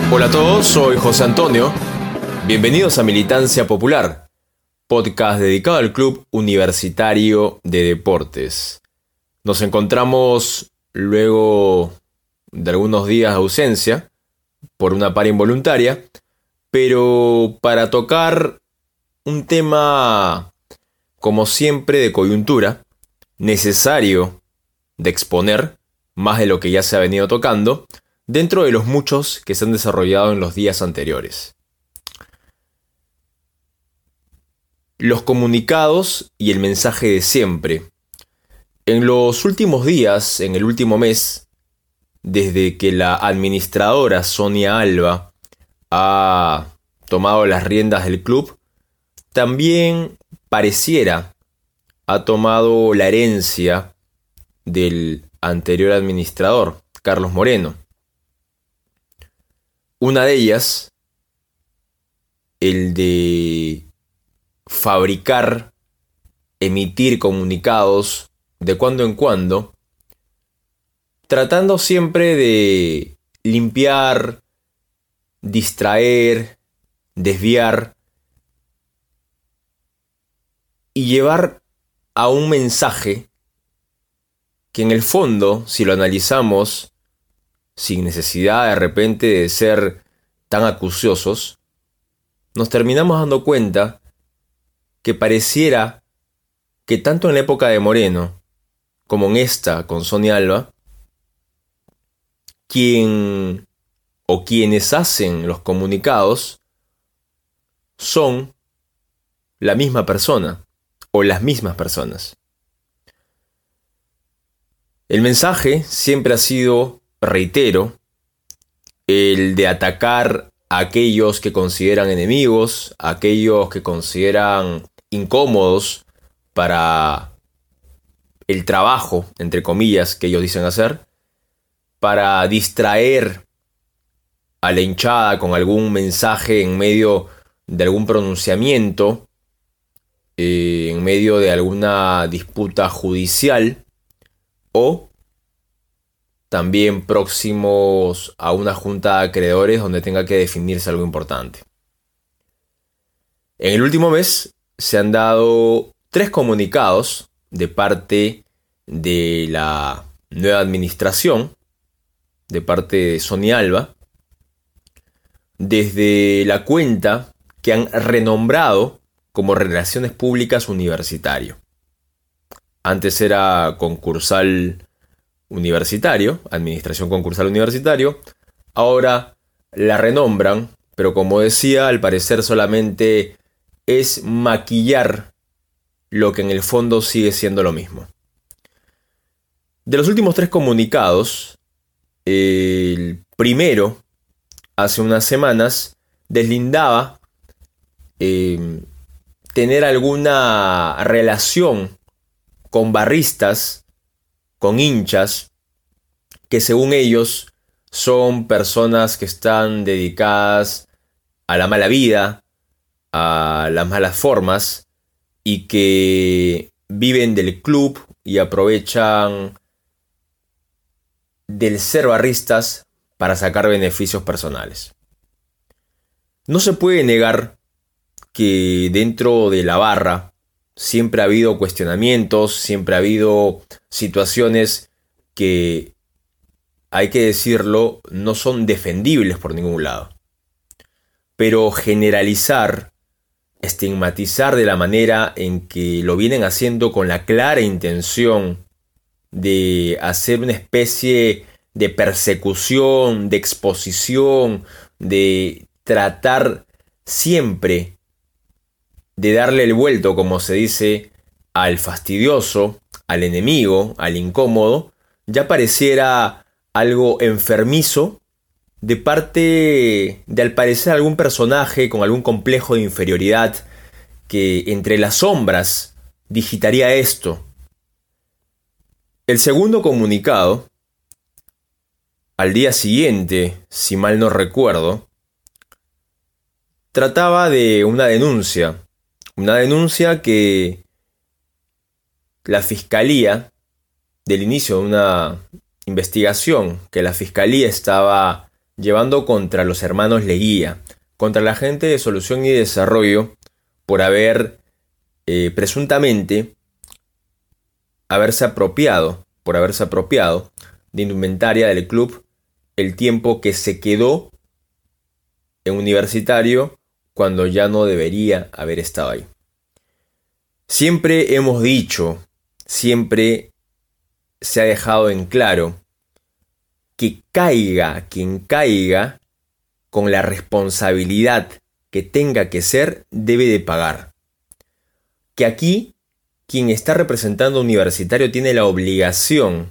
Hola a todos, soy José Antonio. Bienvenidos a Militancia Popular, podcast dedicado al Club Universitario de Deportes. Nos encontramos luego de algunos días de ausencia por una para involuntaria, pero para tocar un tema, como siempre, de coyuntura, necesario de exponer, más de lo que ya se ha venido tocando, dentro de los muchos que se han desarrollado en los días anteriores. Los comunicados y el mensaje de siempre. En los últimos días, en el último mes, desde que la administradora Sonia Alba ha tomado las riendas del club, también pareciera ha tomado la herencia del anterior administrador, Carlos Moreno. Una de ellas, el de fabricar, emitir comunicados de cuando en cuando, tratando siempre de limpiar, distraer, desviar y llevar a un mensaje que en el fondo, si lo analizamos, sin necesidad de repente de ser tan acuciosos, nos terminamos dando cuenta que pareciera que tanto en la época de Moreno como en esta con Sonia Alba, quien o quienes hacen los comunicados son la misma persona o las mismas personas. El mensaje siempre ha sido, reitero, el de atacar a aquellos que consideran enemigos, a aquellos que consideran incómodos para el trabajo, entre comillas, que ellos dicen hacer, para distraer a la hinchada con algún mensaje en medio de algún pronunciamiento, en medio de alguna disputa judicial, o también próximos a una junta de acreedores donde tenga que definirse algo importante. En el último mes se han dado 3 comunicados de parte de la nueva administración, de parte de Sonia Alba, desde la cuenta que han renombrado como Relaciones Públicas Universitario. Antes era Concursal Universitario, Administración Concursal Universitario. Ahora la renombran, pero como decía, al parecer solamente es maquillar lo que en el fondo sigue siendo lo mismo. De los últimos 3 comunicados, el primero, hace unas semanas, deslindaba tener alguna relación con barristas, con hinchas, que según ellos son personas que están dedicadas a la mala vida, a las malas formas, y que viven del club y aprovechan del ser barristas para sacar beneficios personales. No se puede negar que dentro de la barra siempre ha habido cuestionamientos, siempre ha habido situaciones que, hay que decirlo, no son defendibles por ningún lado. Pero generalizar, estigmatizar de la manera en que lo vienen haciendo con la clara intención de hacer una especie de persecución, de exposición, de tratar siempre de darle el vuelto, como se dice, al fastidioso, al enemigo, al incómodo, ya pareciera algo enfermizo de parte de, al parecer, algún personaje con algún complejo de inferioridad que entre las sombras digitaría esto. El segundo comunicado, al día siguiente, si mal no recuerdo, trataba de una denuncia que la Fiscalía, del inicio de una investigación que la Fiscalía estaba llevando contra los hermanos Leguía, contra la gente de Solución y Desarrollo, por haber presuntamente haberse apropiado de indumentaria del club el tiempo que se quedó en Universitario cuando ya no debería haber estado ahí. Siempre hemos dicho, siempre se ha dejado en claro que caiga quien caiga, con la responsabilidad que tenga que ser, debe de pagar. Que aquí quien está representando a Universitario tiene la obligación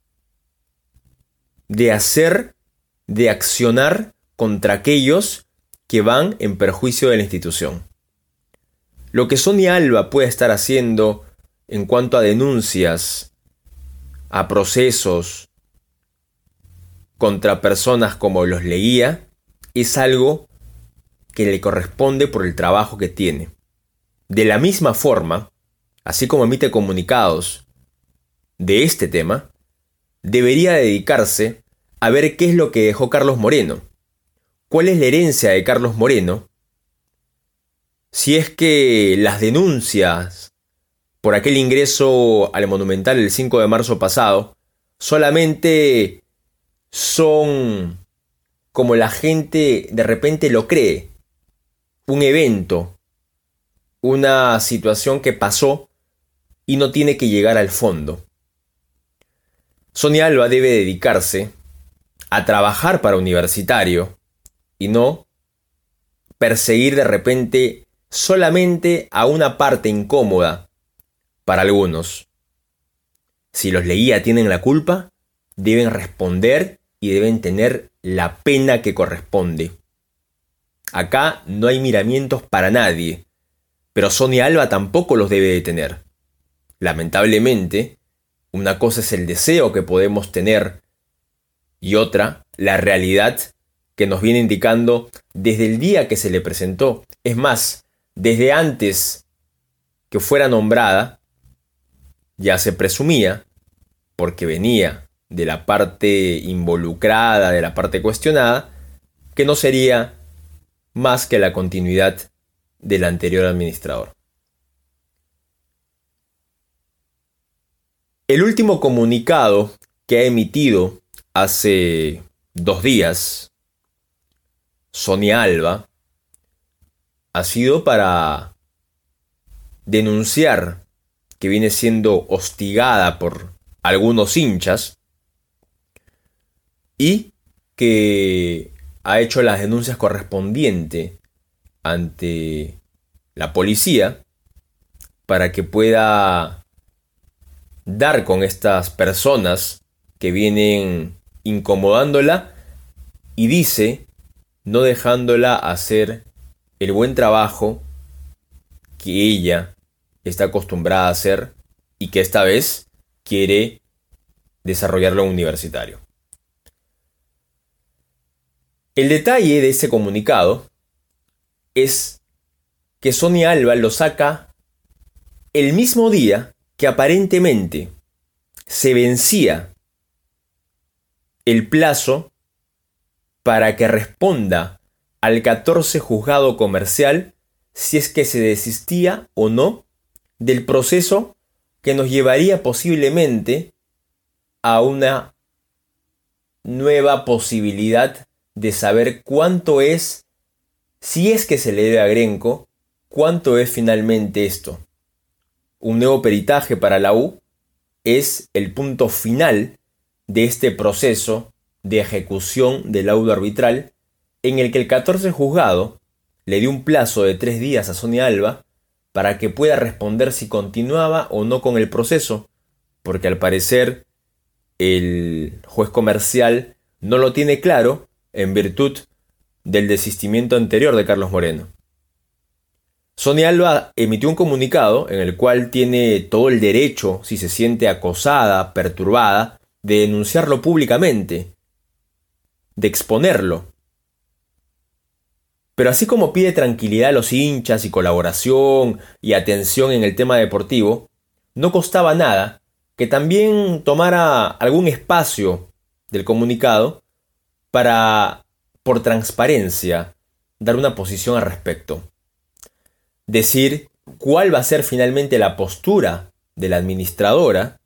de accionar contra aquellos que van en perjuicio de la institución. Lo que Sonia Alba puede estar haciendo en cuanto a denuncias, a procesos contra personas como los Leguía, es algo que le corresponde por el trabajo que tiene. De la misma forma, así como emite comunicados de este tema, debería dedicarse a ver qué es lo que dejó Carlos Moreno. ¿Cuál es la herencia de Carlos Moreno? Si es que las denuncias por aquel ingreso al Monumental el 5 de marzo pasado solamente son, como la gente de repente lo cree, un evento, una situación que pasó y no tiene que llegar al fondo. Sonia Alba debe dedicarse a trabajar para Universitario y no perseguir de repente solamente a una parte incómoda para algunos. Si los Leguía tienen la culpa, deben responder y deben tener la pena que corresponde. Acá no hay miramientos para nadie, pero Sonia Alba tampoco los debe de tener. Lamentablemente, una cosa es el deseo que podemos tener y otra, la realidad que nos viene indicando desde el día que se le presentó. Es más, desde antes que fuera nombrada, ya se presumía, porque venía de la parte involucrada, de la parte cuestionada, que no sería más que la continuidad del anterior administrador. El último comunicado que ha emitido hace 2 días Sonia Alba ha sido para denunciar que viene siendo hostigada por algunos hinchas y que ha hecho las denuncias correspondientes ante la policía para que pueda dar con estas personas que vienen incomodándola y dice no dejándola hacer el buen trabajo que ella está acostumbrada a hacer y que esta vez quiere desarrollarlo en Universitario. El detalle de ese comunicado es que Sonia Alba lo saca el mismo día que aparentemente se vencía el plazo para que responda al 14 juzgado comercial si es que se desistía o no del proceso que nos llevaría posiblemente a una nueva posibilidad de saber cuánto es, si es que se le debe a Grenco, cuánto es finalmente esto. Un nuevo peritaje para la U es el punto final de este proceso de ejecución del laudo arbitral en el que el 14 juzgado le dio un plazo de 3 días a Sonia Alba para que pueda responder si continuaba o no con el proceso, porque al parecer el juez comercial no lo tiene claro en virtud del desistimiento anterior de Carlos Moreno. Sonia Alba emitió un comunicado en el cual tiene todo el derecho, si se siente acosada, perturbada, de denunciarlo públicamente, de exponerlo. Pero así como pide tranquilidad a los hinchas y colaboración y atención en el tema deportivo, no costaba nada que también tomara algún espacio del comunicado para por transparencia, dar una posición al respecto. Decir cuál va a ser finalmente la postura de la administradora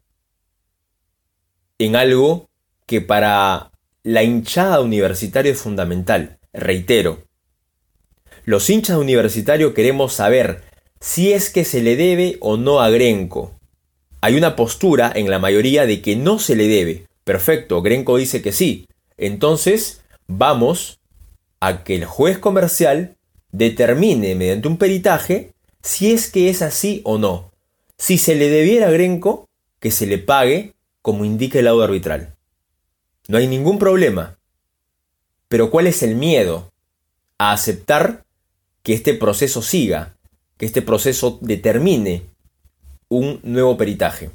en algo que para la hinchada universitaria es fundamental. Reitero, los hinchas universitarios queremos saber si es que se le debe o no a Grenco. Hay una postura en la mayoría de que no se le debe. Perfecto, Grenco dice que sí. Entonces, vamos a que el juez comercial determine mediante un peritaje si es que es así o no. Si se le debiera a Grenco, que se le pague como indica el laudo arbitral. No hay ningún problema. Pero ¿cuál es el miedo a aceptar que este proceso siga, que este proceso determine un nuevo peritaje?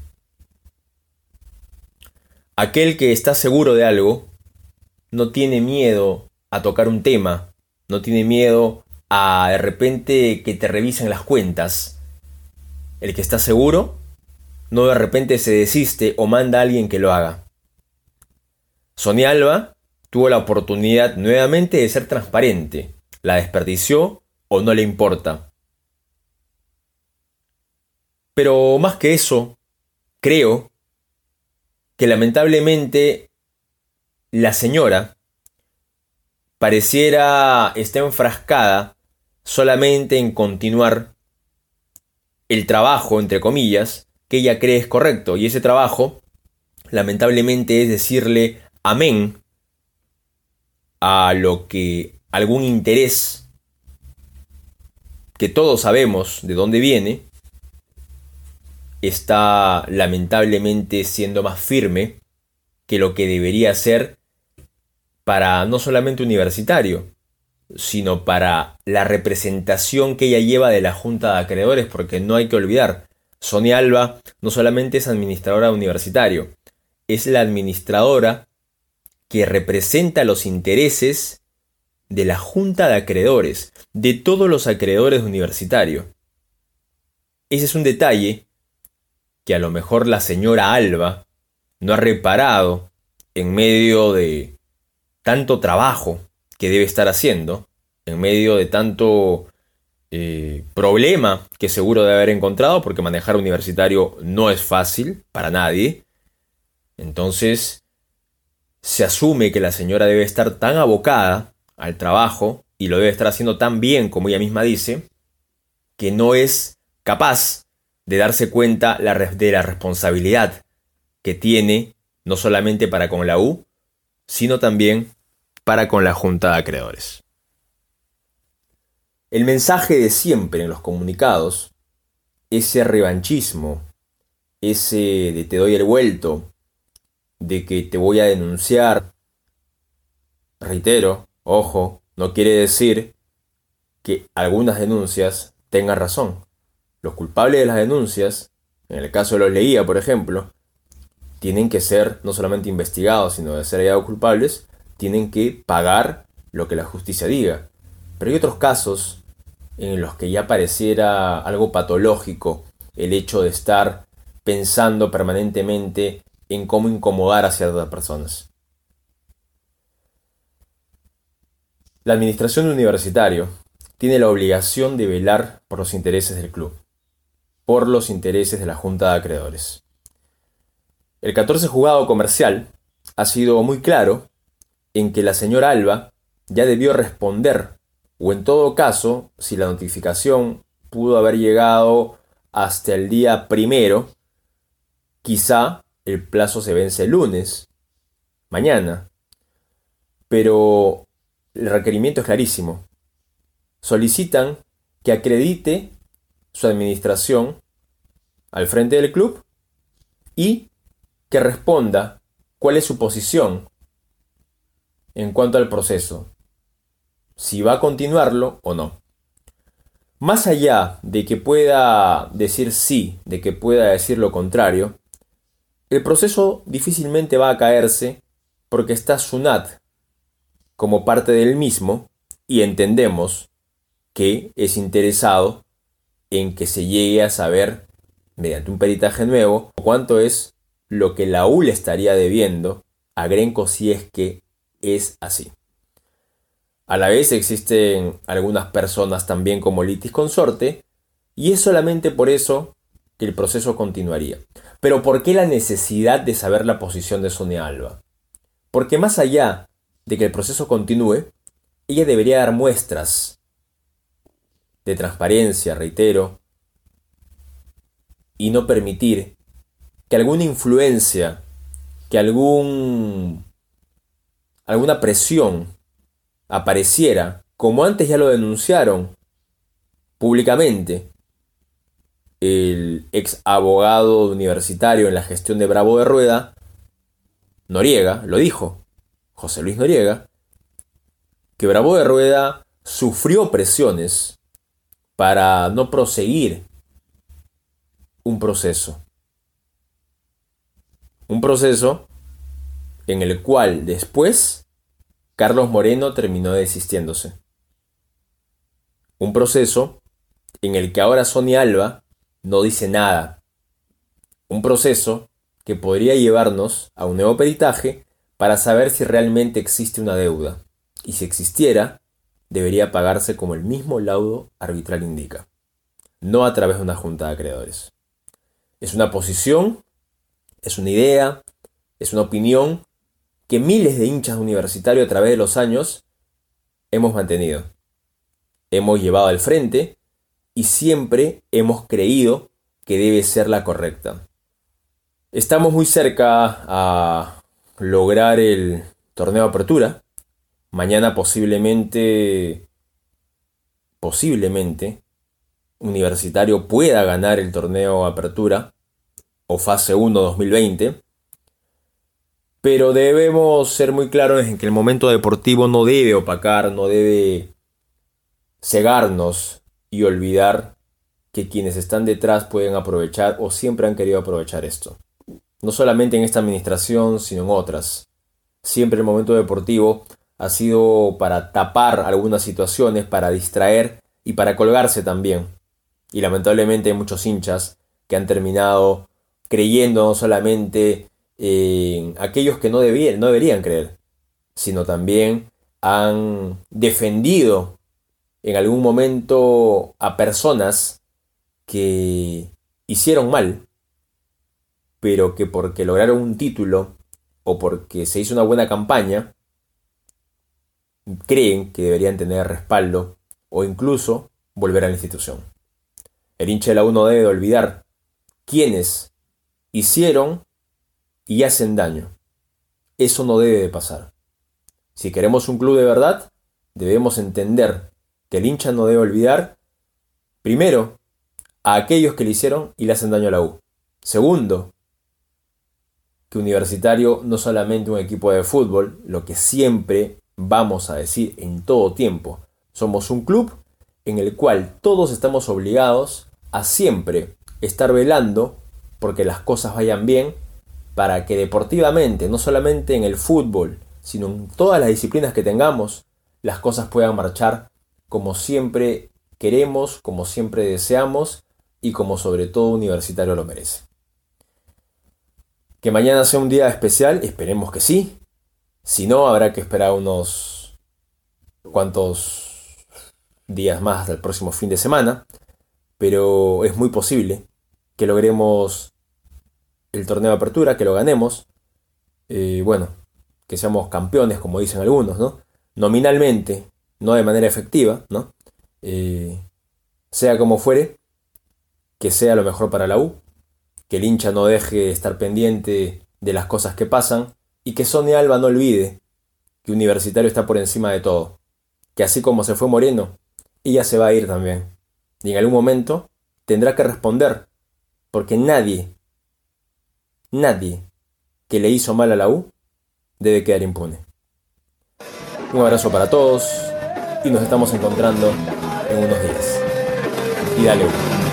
Aquel que está seguro de algo no tiene miedo a tocar un tema, no tiene miedo a de repente que te revisen las cuentas. El que está seguro no de repente se desiste o manda a alguien que lo haga. Sonia Alba tuvo la oportunidad nuevamente de ser transparente. ¿La desperdició o no le importa? Pero más que eso, creo que lamentablemente la señora pareciera estar enfrascada solamente en continuar el trabajo, entre comillas, que ella cree es correcto. Y ese trabajo, lamentablemente, es decirle amén a lo que algún interés que todos sabemos de dónde viene, está lamentablemente siendo más firme que lo que debería ser para no solamente universitario, sino para la representación que ella lleva de la Junta de Acreedores, porque no hay que olvidar, Sonia Alba no solamente es administradora universitario, es la administradora que representa los intereses de la Junta de Acreedores, de todos los acreedores universitarios. Ese es un detalle que a lo mejor la señora Alba no ha reparado en medio de tanto trabajo que debe estar haciendo, en medio de tanto problema que seguro debe haber encontrado, porque manejar universitario no es fácil para nadie. Entonces, se asume que la señora debe estar tan abocada al trabajo y lo debe estar haciendo tan bien como ella misma dice, que no es capaz de darse cuenta de la responsabilidad que tiene no solamente para con la U, sino también para con la Junta de Acreedores. El mensaje de siempre en los comunicados, ese revanchismo, ese de te doy el vuelto, de que te voy a denunciar, reitero, ojo, no quiere decir que algunas denuncias tengan razón. Los culpables de las denuncias, en el caso de los Leguía, por ejemplo, tienen que ser no solamente investigados, sino de ser hallados culpables, tienen que pagar lo que la justicia diga. Pero hay otros casos en los que ya pareciera algo patológico el hecho de estar pensando permanentemente en cómo incomodar a ciertas personas. La administración de universitario tiene la obligación de velar por los intereses del club, por los intereses de la Junta de Acreedores. El 14 juzgado comercial ha sido muy claro en que la señora Alba ya debió responder, o en todo caso, si la notificación pudo haber llegado hasta el día 1, quizá el plazo se vence el lunes, mañana, pero el requerimiento es clarísimo. Solicitan que acredite su administración al frente del club y que responda cuál es su posición en cuanto al proceso, si va a continuarlo o no. Más allá de que pueda decir sí, de que pueda decir lo contrario, el proceso difícilmente va a caerse porque está SUNAT como parte del mismo y entendemos que es interesado en que se llegue a saber, mediante un peritaje nuevo, cuánto es lo que la U le estaría debiendo a Grenco si es que es así. A la vez existen algunas personas también como litis consorte, y es solamente por eso que el proceso continuaría. Pero ¿por qué la necesidad de saber la posición de Sonia Alba? Porque más allá de que el proceso continúe, ella debería dar muestras de transparencia, reitero, y no permitir que alguna influencia, que alguna presión apareciera, como antes ya lo denunciaron públicamente el ex abogado universitario en la gestión de Bravo de Rueda, Noriega, lo dijo, José Luis Noriega, que Bravo de Rueda sufrió presiones para no proseguir un proceso. Un proceso en el cual después Carlos Moreno terminó desistiéndose. Un proceso en el que ahora Sonia Alba no dice nada. Un proceso que podría llevarnos a un nuevo peritaje para saber si realmente existe una deuda. Y si existiera, debería pagarse como el mismo laudo arbitral indica, no a través de una junta de acreedores. Es una posición, es una idea, es una opinión que miles de hinchas universitarios a través de los años hemos mantenido. Hemos llevado al frente y siempre hemos creído que debe ser la correcta. Estamos muy cerca a lograr el torneo de apertura. Mañana posiblemente Universitario pueda ganar el torneo apertura o fase 1 2020. Pero debemos ser muy claros en que el momento deportivo no debe opacar, no debe cegarnos y olvidar que quienes están detrás pueden aprovechar o siempre han querido aprovechar esto. No solamente en esta administración, sino en otras. Siempre el momento deportivo ha sido para tapar algunas situaciones, para distraer y para colgarse también. Y lamentablemente hay muchos hinchas que han terminado creyendo no solamente en aquellos que no deberían creer, sino también han defendido en algún momento a personas que hicieron mal, pero que porque lograron un título o porque se hizo una buena campaña, creen que deberían tener respaldo o incluso volver a la institución. El hincha de la U no debe olvidar quiénes hicieron y hacen daño. Eso no debe de pasar. Si queremos un club de verdad, debemos entender que el hincha no debe olvidar, primero, a aquellos que le hicieron y le hacen daño a la U. Segundo, que Universitario no solamente un equipo de fútbol, lo que siempre vamos a decir en todo tiempo. Somos un club en el cual todos estamos obligados a siempre estar velando porque las cosas vayan bien, para que deportivamente, no solamente en el fútbol, sino en todas las disciplinas que tengamos, las cosas puedan marchar como siempre queremos, como siempre deseamos y como sobre todo Universitario lo merece. Que mañana sea un día especial, esperemos que sí. Si no, habrá que esperar unos cuantos días más hasta el próximo fin de semana. Pero es muy posible que logremos el torneo de apertura, que lo ganemos. Que seamos campeones, como dicen algunos, ¿no? Nominalmente, no de manera efectiva, ¿no? Sea como fuere, que sea lo mejor para la U, que el hincha no deje de estar pendiente de las cosas que pasan y que Sonia Alba no olvide que Universitario está por encima de todo, que así como se fue Moreno, ella se va a ir también y en algún momento tendrá que responder, porque nadie que le hizo mal a la U debe quedar impune. Un abrazo para todos y nos estamos encontrando en unos días. Y dale U.